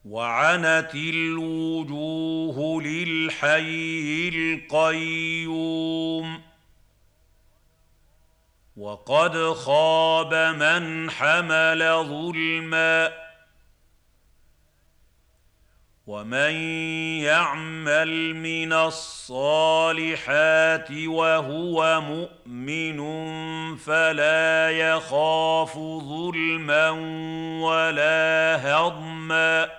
وعنت الوجوه للحي القيوم وقد خاب من حمل ظلما ومن يعمل من الصالحات وهو مؤمن فلا يخاف ظلما ولا هضما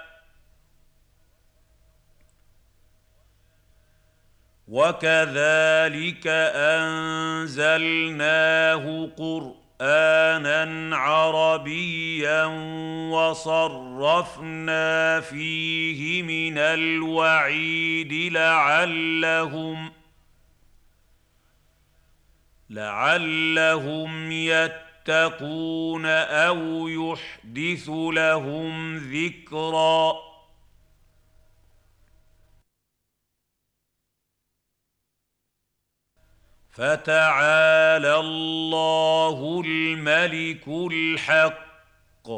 وكذلك أنزلناه قرآنا عربيا وصرفنا فيه من الوعيد لعلهم يتقون أو يحدث لهم ذكرا فتعالى الله الملك الحق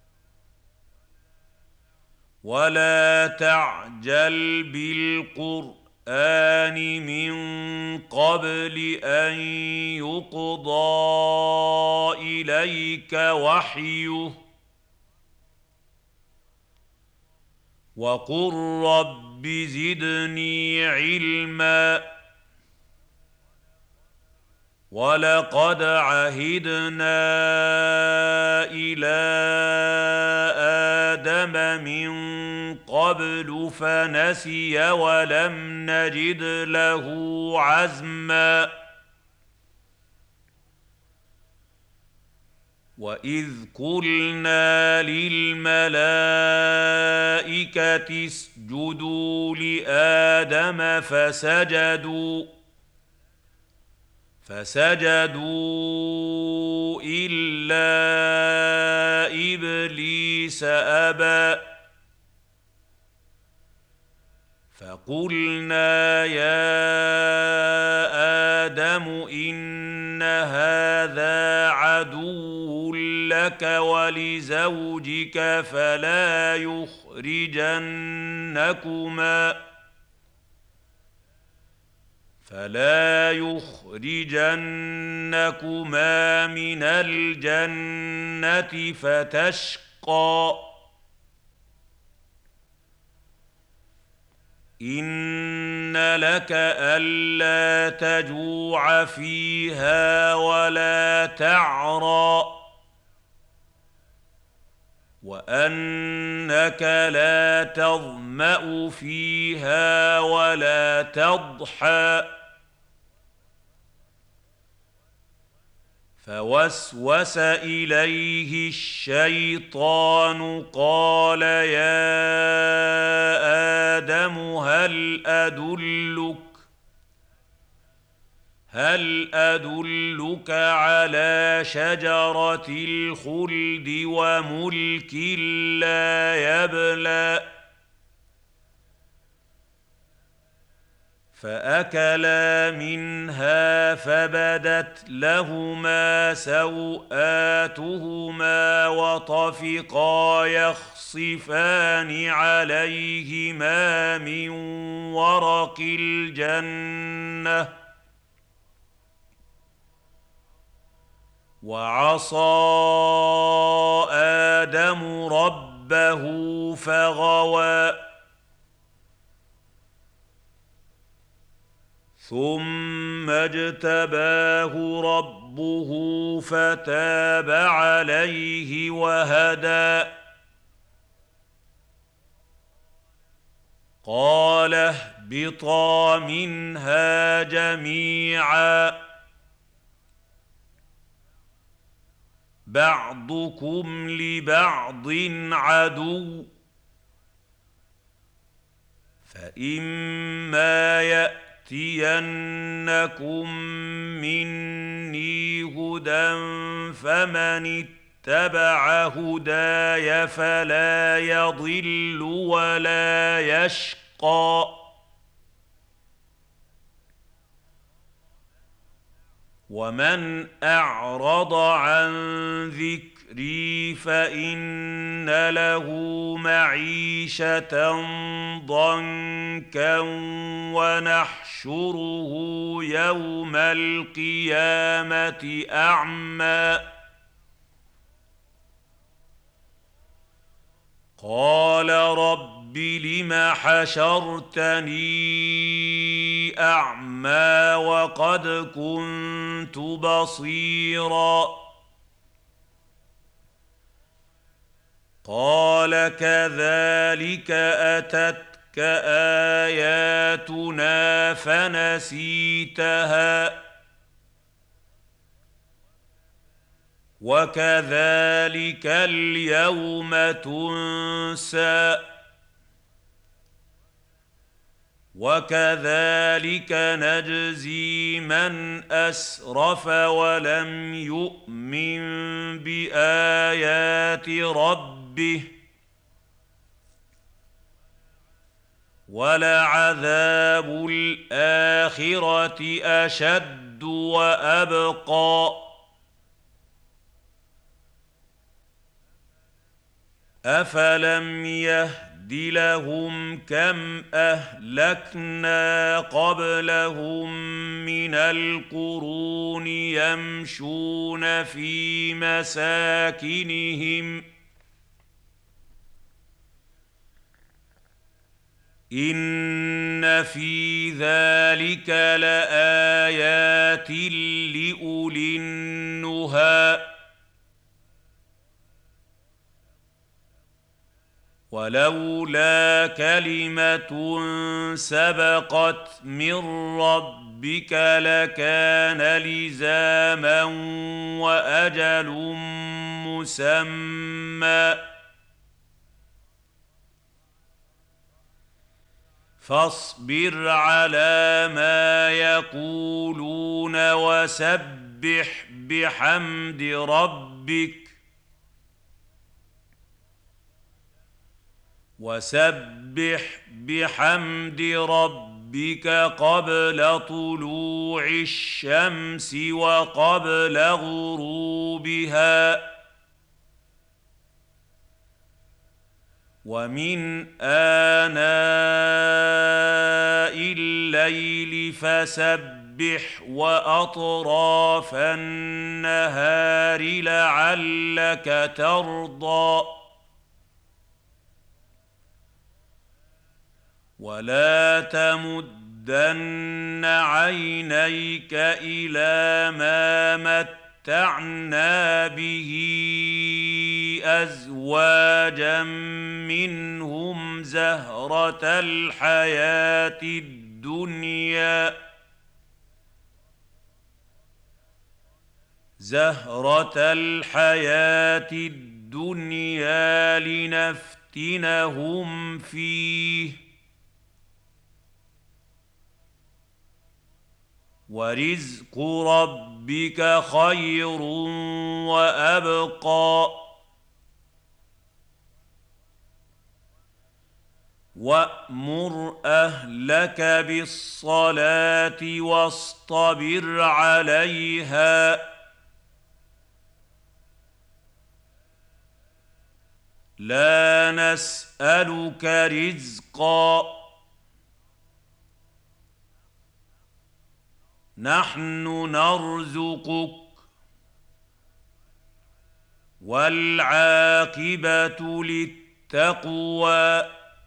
ولا تعجل بالقرآن من قبل أن يقضى إليك وحيه وقل رب زدني علما ولقد عهدنا إلى آدم من قبل فنسي ولم نجد له عزما وإذ قلنا للملائكة اسجدوا لآدم فسجدوا إلا إبليس أبى فقلنا يا آدم إن هذا عدو لك ولزوجك فلا يخرجنكما من الجنة فتشقى إن لك ألا تجوع فيها ولا تعرى وأنك لا تظمأ فيها ولا تضحى فوسوس إليه الشيطان قال يا آدم هل أدلك على شجرة الخلد وملك لا يبلى فأكلا منها فبدت لهما سوآتهما وطفقا يخصفان عليهما من ورق الجنة وعصى آدم ربه فغوى ثم اجتباه ربه فتاب عليه وهدى قال اهبطا منها جميعا بعضكم لبعض عدو فإما يأتينكم مني هدى فمن اتبع هداي فلا يضل ولا يشقى ومن أعرض عن ذكري ذكري فإن له معيشة ضنكا ونحشره يوم القيامة أعمى قال رب لم حشرتني أعمى وقد كنت بصيرا قال كذلك أتتك آياتنا فنسيتها وكذلك اليوم تنسى وكذلك نجزي من أسرف ولم يؤمن بآيات ربه ولعذاب الآخرة أشد وأبقى أفلم يهد لهم كم أهلكنا قبلهم من القرون يمشون في مساكنهم إن في ذلك لآيات لأولي النهى ولولا كلمة سبقت من ربك لكان لزاما وأجل مسمى فاصبر على ما يقولون وسبح بحمد ربك قبل طلوع الشمس وقبل غروبها ومن آناء الليل فسبح وأطراف النهار لعلك ترضى ولا تمدن عينيك إلى ما متعنا به أزواجا منهم زهرة الحياة الدنيا لنفتنهم فيه ورزق ربك خير وأبقى وأمر أهلك بالصلاة واصطبر عليها لا نسألك رزقا نحن نرزقك والعاقبة للتقوى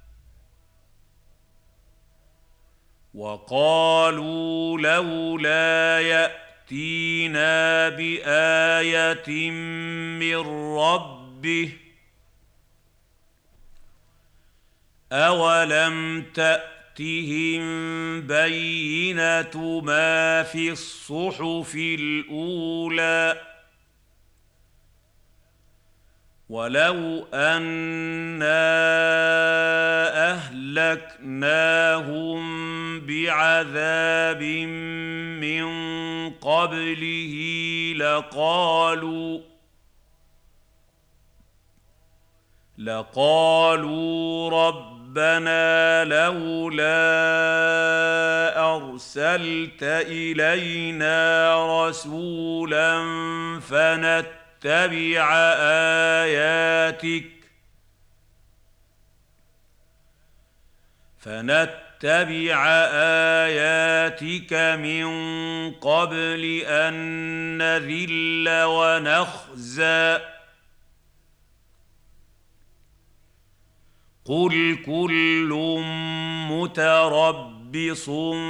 وقالوا لولا يأتينا بآية من ربه أولم تأتهم بينة ما في الصحف الأولى ولو أنا أهلكناهم بعذاب من قبله لقالوا ربنا لولا أرسلت إلينا رسولا آياتك من قبل أن نذل ونخزى قل كل متربص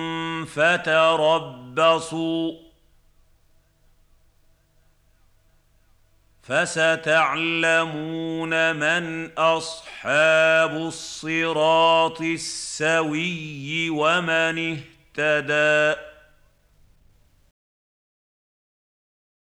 فتربصوا فستعلمون من أصحاب الصراط السوي ومن اهتدى